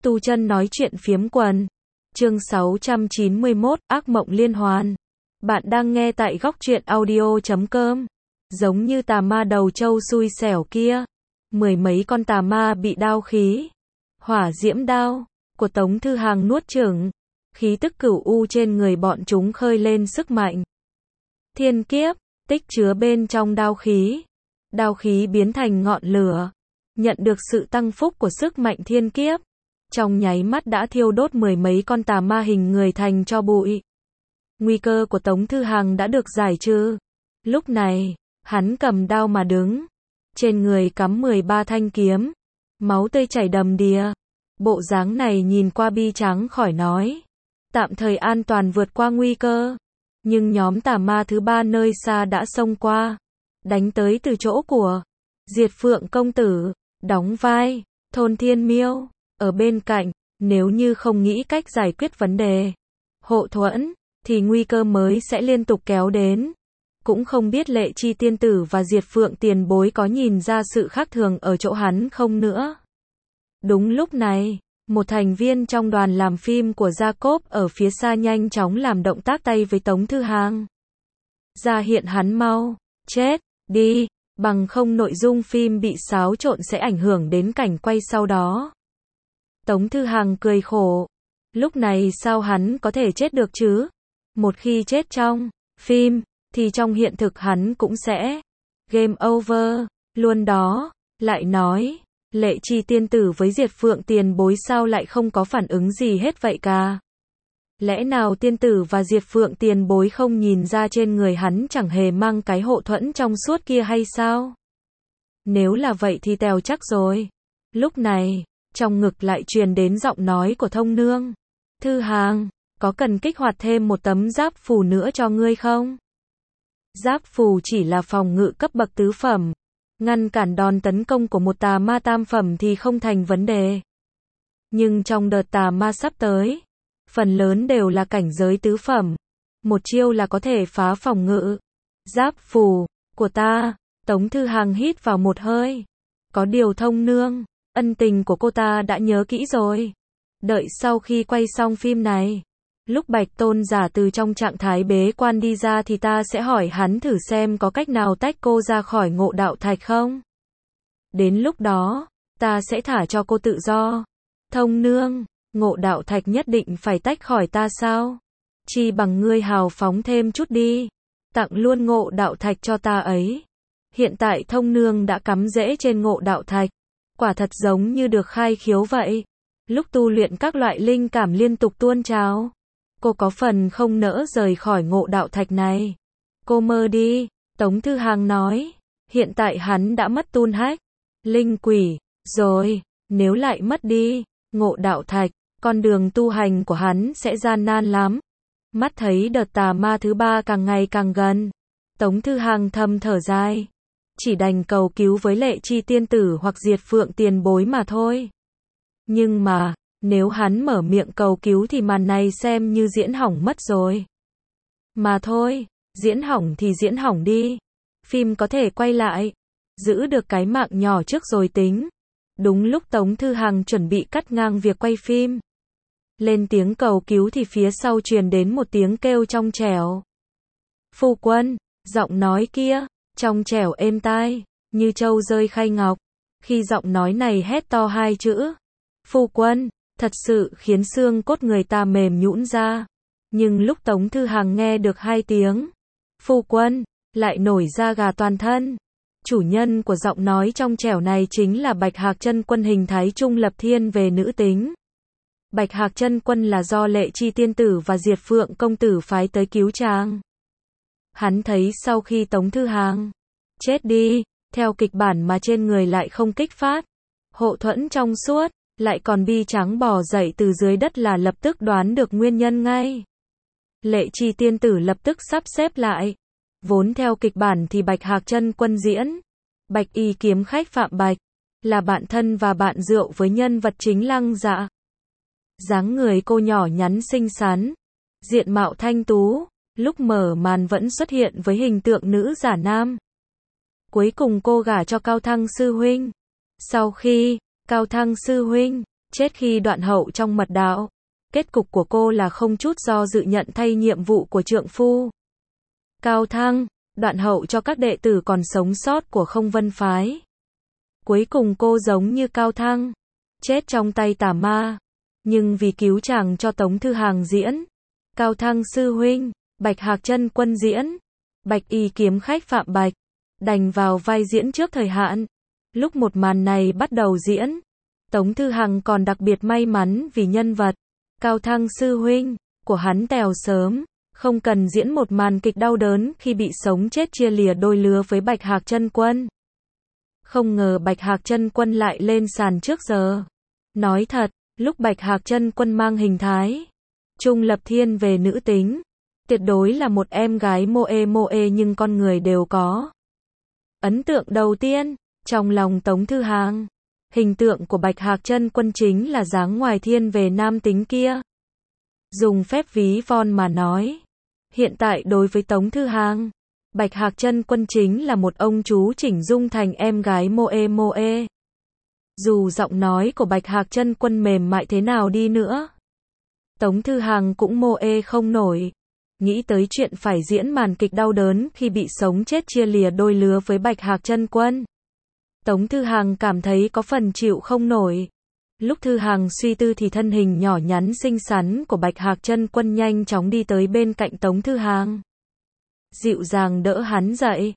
Tu chân nói chuyện phiếm quần. Chương 691, ác mộng liên hoàn. Bạn đang nghe tại góc truyện audio.com. Giống như tà ma đầu trâu xui xẻo kia. Mười mấy con tà ma bị đao khí. Hỏa diễm đao của Tống Thư Hàng nuốt chửng. Khí tức cửu u trên người bọn chúng khơi lên sức mạnh. Thiên kiếp, tích chứa bên trong đao khí. Đao khí biến thành ngọn lửa. Nhận được sự tăng phúc của sức mạnh thiên kiếp. Trong nháy mắt đã thiêu đốt mười mấy con tà ma hình người thành tro bụi. Nguy cơ của Tống Thư Hàng đã được giải trừ. Lúc này, hắn cầm đao mà đứng. Trên người cắm 13 thanh kiếm. Máu tươi chảy đầm đìa. Bộ dáng này nhìn qua bi tráng khỏi nói. Tạm thời an toàn vượt qua nguy cơ. Nhưng nhóm tà ma thứ ba nơi xa đã xông qua. Đánh tới từ chỗ của Diệt Phượng công tử. Đóng vai Thôn Thiên Miêu ở bên cạnh. Nếu như không nghĩ cách giải quyết vấn đề hộ thuẫn, thì nguy cơ mới sẽ liên tục kéo đến. Cũng không biết Lệ Chi tiên tử và Diệt Phượng tiền bối có nhìn ra sự khác thường ở chỗ hắn không nữa. Đúng lúc này, một thành viên trong đoàn làm phim của Jacob ở phía xa nhanh chóng làm động tác tay với Tống Thư Hàng. Ra hiện hắn mau, chết, đi, bằng không nội dung phim bị xáo trộn sẽ ảnh hưởng đến cảnh quay sau đó. Tống Thư Hàng cười khổ. Lúc này sao hắn có thể chết được chứ? Một khi chết trong phim, thì trong hiện thực hắn cũng sẽ game over luôn đó. Lại nói, Lệ Chi tiên tử với Diệt Phượng tiền bối sao lại không có phản ứng gì hết vậy cả? Lẽ nào tiên tử và Diệt Phượng tiền bối không nhìn ra trên người hắn chẳng hề mang cái hộ thuẫn trong suốt kia hay sao? Nếu là vậy thì tèo chắc rồi. Lúc này, trong ngực lại truyền đến giọng nói của Thông Nương. Thư Hàng, có cần kích hoạt thêm một tấm giáp phù nữa cho ngươi không? Giáp phù chỉ là phòng ngự cấp bậc tứ phẩm. Ngăn cản đòn tấn công của một tà ma tam phẩm thì không thành vấn đề. Nhưng trong đợt tà ma sắp tới, phần lớn đều là cảnh giới tứ phẩm. Một chiêu là có thể phá phòng ngự. Giáp phù của ta. Tống Thư Hàng hít vào một hơi. Có điều Thông Nương, ân tình của cô ta đã nhớ kỹ rồi. Đợi sau khi quay xong phim này, lúc Bạch Tôn giả từ trong trạng thái bế quan đi ra thì ta sẽ hỏi hắn thử xem có cách nào tách cô ra khỏi Ngộ Đạo Thạch không? Đến lúc đó, ta sẽ thả cho cô tự do. Thông Nương, Ngộ Đạo Thạch nhất định phải tách khỏi ta sao? Chi bằng ngươi hào phóng thêm chút đi. Tặng luôn Ngộ Đạo Thạch cho ta ấy. Hiện tại Thông Nương đã cắm rễ trên Ngộ Đạo Thạch. Quả thật giống như được khai khiếu vậy. Lúc tu luyện các loại linh cảm liên tục tuôn trào. Cô có phần không nỡ rời khỏi Ngộ Đạo Thạch này. Cô mơ đi, Tống Thư Hàng nói. Hiện tại hắn đã mất Tun Hách, linh quỷ, rồi, nếu lại mất đi Ngộ Đạo Thạch, con đường tu hành của hắn sẽ gian nan lắm. Mắt thấy đợt tà ma thứ ba càng ngày càng gần. Tống Thư Hàng thầm thở dài. Chỉ đành cầu cứu với Lệ Chi tiên tử hoặc Diệt Phượng tiền bối mà thôi. Nhưng mà, nếu hắn mở miệng cầu cứu thì màn này xem như diễn hỏng mất rồi. Mà thôi, diễn hỏng thì diễn hỏng đi. Phim có thể quay lại. Giữ được cái mạng nhỏ trước rồi tính. Đúng lúc Tống Thư Hàng chuẩn bị cắt ngang việc quay phim. Lên tiếng cầu cứu thì phía sau truyền đến một tiếng kêu trong trẻo. Phu quân, giọng nói kia, trong trẻo êm tai, như trâu rơi khay ngọc. Khi giọng nói này hét to hai chữ phu quân, thật sự khiến xương cốt người ta mềm nhũn ra. Nhưng lúc Tống Thư Hàng nghe được hai tiếng phu quân, lại nổi da gà toàn thân. Chủ nhân của giọng nói trong trẻo này chính là Bạch Hạc Chân Quân hình thái trung lập thiên về nữ tính. Bạch Hạc Chân Quân là do Lệ Chi tiên tử và Diệt Phượng công tử phái tới cứu chàng. Hắn thấy sau khi Tống Thư Hàng chết đi, theo kịch bản mà trên người lại không kích phát hộ thuẫn trong suốt, lại còn bi tráng bò dậy từ dưới đất là lập tức đoán được nguyên nhân ngay. Lệ Chi tiên tử lập tức sắp xếp lại. Vốn theo kịch bản thì Bạch Hạc Chân Quân diễn Bạch Y kiếm khách Phạm Bạch, là bạn thân và bạn rượu với nhân vật chính Lăng Dạ. Dáng người cô nhỏ nhắn xinh xắn, diện mạo thanh tú, lúc mở màn vẫn xuất hiện với hình tượng nữ giả nam. Cuối cùng cô gả cho Cao Thăng sư huynh. Sau khi Cao Thăng sư huynh chết khi đoạn hậu trong mật đạo. Kết cục của cô là không chút do dự nhận thay nhiệm vụ của trượng phu. Cao Thăng, đoạn hậu cho các đệ tử còn sống sót của Không Vân Phái. Cuối cùng cô giống như Cao Thăng, chết trong tay tà ma. Nhưng vì cứu chàng cho Tống Thư Hàng diễn, Cao Thăng sư huynh, Bạch Hạc Chân Quân diễn, Bạch Y kiếm khách Phạm Bạch, đành vào vai diễn trước thời hạn. Lúc một màn này bắt đầu diễn, Tống Thư Hàng còn đặc biệt may mắn vì nhân vật Cao Thăng sư huynh của hắn tèo sớm, không cần diễn một màn kịch đau đớn khi bị sống chết chia lìa đôi lứa với Bạch Hạc Chân Quân. Không ngờ Bạch Hạc Chân Quân lại lên sàn trước giờ. Nói thật, lúc Bạch Hạc Chân Quân mang hình thái trung lập thiên về nữ tính, tuyệt đối là một em gái moe nhưng con người đều có. Ấn tượng đầu tiên, trong lòng Tống Thư Hàng, hình tượng của Bạch Hạc Chân Quân chính là dáng ngoài thiên về nam tính kia. Dùng phép ví von mà nói, hiện tại đối với Tống Thư Hàng, Bạch Hạc Chân Quân chính là một ông chú chỉnh dung thành em gái moe. Dù giọng nói của Bạch Hạc Chân Quân mềm mại thế nào đi nữa, Tống Thư Hàng cũng moe không nổi. Nghĩ tới chuyện phải diễn màn kịch đau đớn khi bị sống chết chia lìa đôi lứa với Bạch Hạc Chân Quân, Tống Thư Hàng cảm thấy có phần chịu không nổi. Lúc Thư Hàng suy tư thì thân hình nhỏ nhắn xinh xắn của Bạch Hạc Chân Quân nhanh chóng đi tới bên cạnh Tống Thư Hàng, dịu dàng đỡ hắn dậy.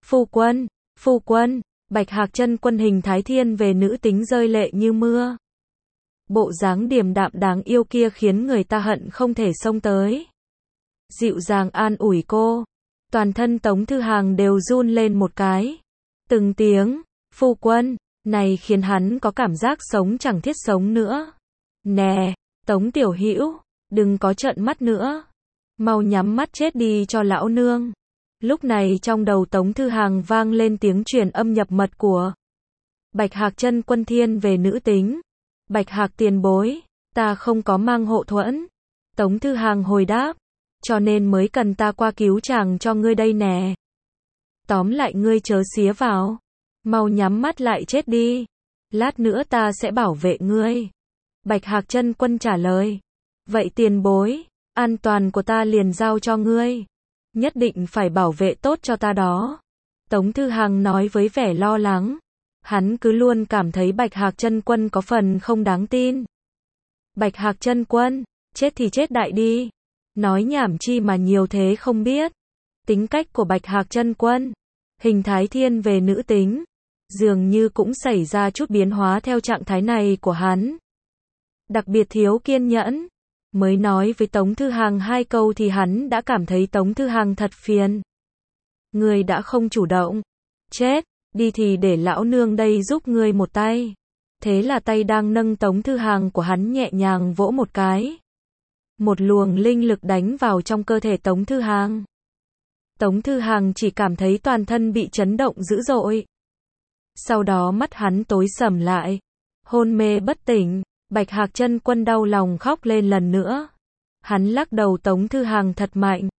Phu quân, Bạch Hạc Chân Quân hình thái thiên về nữ tính rơi lệ như mưa. Bộ dáng điềm đạm đáng yêu kia khiến người ta hận không thể xông tới. Dịu dàng an ủi cô. Toàn thân Tống Thư Hàng đều run lên một cái. Từng tiếng, phu quân, này khiến hắn có cảm giác sống chẳng thiết sống nữa. Nè, Tống tiểu hữu, đừng có trợn mắt nữa. Mau nhắm mắt chết đi cho lão nương. Lúc này trong đầu Tống Thư Hàng vang lên tiếng truyền âm nhập mật của Bạch Hạc Chân Quân thiên về nữ tính. Bạch Hạc tiền bối, ta không có mang hộ thuẫn. Tống Thư Hàng hồi đáp, cho nên mới cần ta qua cứu chàng cho ngươi đây nè. Tóm lại ngươi chớ xía vào. Mau nhắm mắt lại chết đi. Lát nữa ta sẽ bảo vệ ngươi. Bạch Hạc Chân Quân trả lời. Vậy tiền bối, an toàn của ta liền giao cho ngươi. Nhất định phải bảo vệ tốt cho ta đó. Tống Thư Hàng nói với vẻ lo lắng. Hắn cứ luôn cảm thấy Bạch Hạc Chân Quân có phần không đáng tin. Bạch Hạc Chân Quân, chết thì chết đại đi. Nói nhảm chi mà nhiều thế không biết. Tính cách của Bạch Hạc Chân Quân, hình thái thiên về nữ tính, dường như cũng xảy ra chút biến hóa theo trạng thái này của hắn. Đặc biệt thiếu kiên nhẫn. Mới nói với Tống Thư Hàng 2 câu thì hắn đã cảm thấy Tống Thư Hàng thật phiền. Ngươi đã không chủ động. Chết, đi thì để lão nương đây giúp ngươi một tay. Thế là tay đang nâng Tống Thư Hàng của hắn nhẹ nhàng vỗ một cái. Một luồng linh lực đánh vào trong cơ thể Tống Thư Hàng. Tống Thư Hàng chỉ cảm thấy toàn thân bị chấn động dữ dội. Sau đó mắt hắn tối sầm lại. Hôn mê bất tỉnh. Bạch Hạc Chân Quân đau lòng khóc lên lần nữa. Hắn lắc đầu Tống Thư Hàng thật mạnh.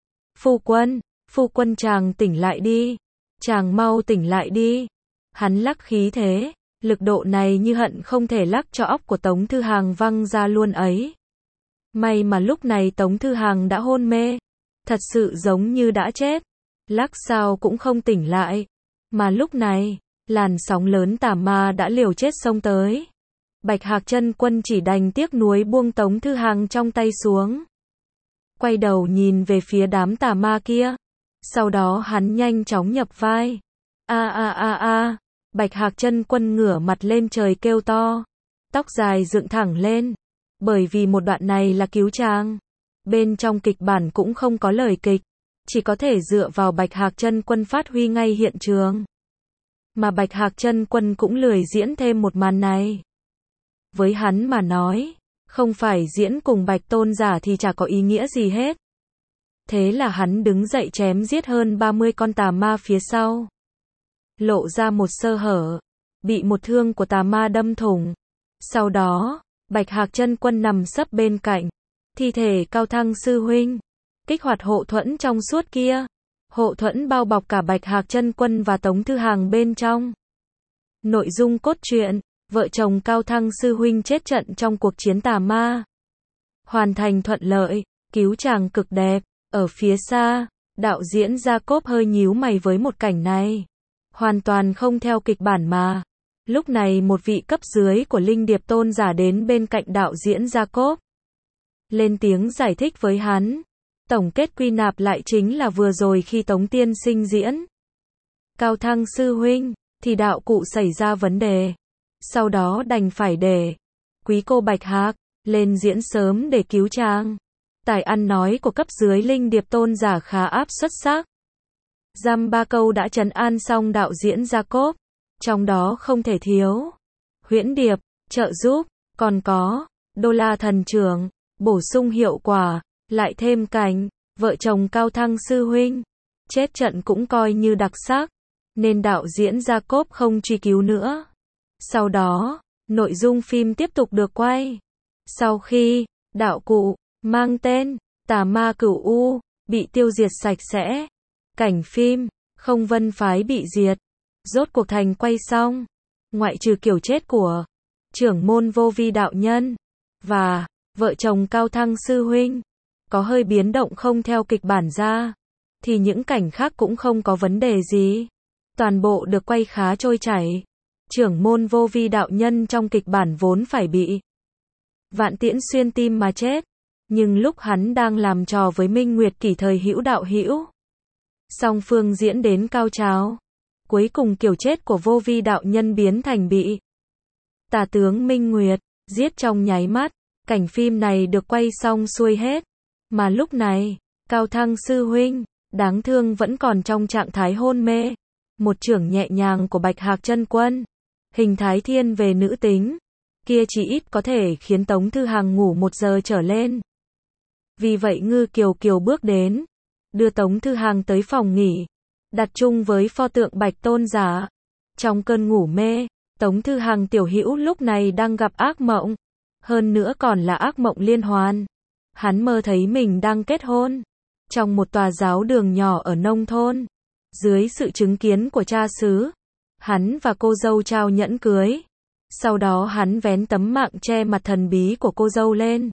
Phu quân chàng tỉnh lại đi. Chàng mau tỉnh lại đi. Hắn lắc khí thế. Lực độ này như hận không thể lắc cho óc của Tống Thư Hàng văng ra luôn ấy. May mà lúc này Tống Thư Hàng đã hôn mê. Thật sự giống như đã chết. Lắc sao cũng không tỉnh lại. Mà lúc này, làn sóng lớn tà ma đã liều chết xông tới. Bạch Hạc Chân Quân chỉ đành tiếc nuối buông Tống Thư Hàng trong tay xuống. Quay đầu nhìn về phía đám tà ma kia. Sau đó hắn nhanh chóng nhập vai. Bạch Hạc Chân Quân ngửa mặt lên trời kêu to. Tóc dài dựng thẳng lên. Bởi vì một đoạn này là cứu chàng. Bên trong kịch bản cũng không có lời kịch. Chỉ có thể dựa vào Bạch Hạc Chân Quân phát huy ngay hiện trường. Mà Bạch Hạc Chân Quân cũng lười diễn thêm một màn này. Với hắn mà nói, không phải diễn cùng Bạch Tôn giả thì chả có ý nghĩa gì hết. Thế là hắn đứng dậy chém giết hơn 30 con tà ma phía sau. Lộ ra một sơ hở, bị một thương của tà ma đâm thủng. Sau đó, Bạch Hạc Chân Quân nằm sấp bên cạnh thi thể Cao Thăng sư huynh, kích hoạt hộ thuẫn trong suốt kia. Hộ thuẫn bao bọc cả Bạch Hạc Chân Quân và Tống Thư Hàng bên trong. Nội dung cốt truyện, vợ chồng Cao Thăng sư huynh chết trận trong cuộc chiến tà ma. Hoàn thành thuận lợi, cứu chàng cực đẹp. Ở phía xa, đạo diễn Jacob hơi nhíu mày với một cảnh này. Hoàn toàn không theo kịch bản mà. Lúc này một vị cấp dưới của Linh Điệp Tôn giả đến bên cạnh đạo diễn Jacob. Lên tiếng giải thích với hắn. Tổng kết quy nạp lại chính là vừa rồi khi Tống tiên sinh diễn Cao Thăng sư huynh, thì đạo cụ xảy ra vấn đề. Sau đó đành phải để quý cô Bạch Hạc lên diễn sớm để cứu chàng. Tài ăn nói của cấp dưới Linh Điệp Tôn giả khá áp xuất sắc. Dăm ba câu đã trấn an xong đạo diễn Jacob. Trong đó không thể thiếu huyễn điệp, trợ giúp, còn có đô la thần trưởng, bổ sung hiệu quả, lại thêm cảnh vợ chồng Cao Thăng sư huynh chết trận cũng coi như đặc sắc, nên đạo diễn Jacob không truy cứu nữa. Sau đó, nội dung phim tiếp tục được quay. Sau khi đạo cụ mang tên Tà Ma Cửu U bị tiêu diệt sạch sẽ, cảnh phim Không Vân phái bị diệt rốt cuộc thành quay xong. Ngoại trừ kiểu chết của trưởng môn Vô Vi đạo nhân và vợ chồng Cao Thăng sư huynh có hơi biến động không theo kịch bản ra, thì những cảnh khác cũng không có vấn đề gì. Toàn bộ được quay khá trôi chảy. Trưởng môn Vô Vi đạo nhân trong kịch bản vốn phải bị vạn tiễn xuyên tim mà chết, nhưng lúc hắn đang làm trò với Minh Nguyệt Kỷ thời hữu đạo hữu, song phương diễn đến cao trào. Cuối cùng kiểu chết của Vô Vi đạo nhân biến thành bị tà tướng Minh Nguyệt giết trong nháy mắt. Cảnh phim này được quay xong xuôi hết, mà lúc này Cao Thăng sư huynh đáng thương vẫn còn trong trạng thái hôn mê. Một chưởng nhẹ nhàng của Bạch Hạc chân quân, hình thái thiên về nữ tính, kia chỉ ít có thể khiến Tống Thư Hằng ngủ 1 giờ trở lên. Vì vậy Ngư Kiều Kiều bước đến, đưa Tống Thư Hằng tới phòng nghỉ, đặt chung với pho tượng Bạch Tôn giả. Trong cơn ngủ mê, Tống Thư Hằng tiểu hữu lúc này đang gặp ác mộng, hơn nữa còn là ác mộng liên hoàn. Hắn mơ thấy mình đang kết hôn trong một tòa giáo đường nhỏ ở nông thôn. Dưới sự chứng kiến của cha xứ, hắn và cô dâu trao nhẫn cưới. Sau đó hắn vén tấm mạng che mặt thần bí của cô dâu lên.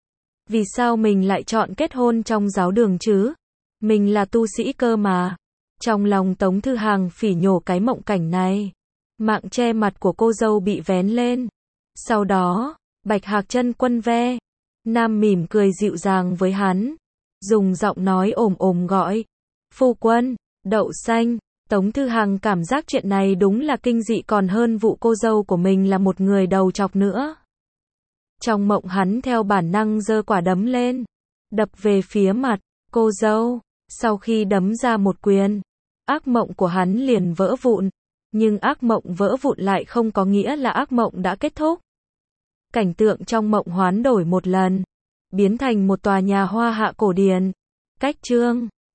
Vì sao mình lại chọn kết hôn trong giáo đường chứ? Mình là tu sĩ cơ mà. Trong lòng Tống Thư Hằng phỉ nhổ cái mộng cảnh này. Mạng che mặt của cô dâu bị vén lên. Sau đó, Bạch Hạc chân quân ve nam mỉm cười dịu dàng với hắn, dùng giọng nói ồm ồm gọi phu quân, đậu xanh. Tống Thư Hằng cảm giác chuyện này đúng là kinh dị còn hơn vụ cô dâu của mình là một người đầu chọc nữa. Trong mộng hắn theo bản năng giơ quả đấm lên, đập về phía mặt cô dâu. Sau khi đấm ra một quyền, ác mộng của hắn liền vỡ vụn. Nhưng ác mộng vỡ vụn lại không có nghĩa là ác mộng đã kết thúc. Cảnh tượng trong mộng hoán đổi một lần, biến thành một tòa nhà hoa hạ cổ điển. Cách chương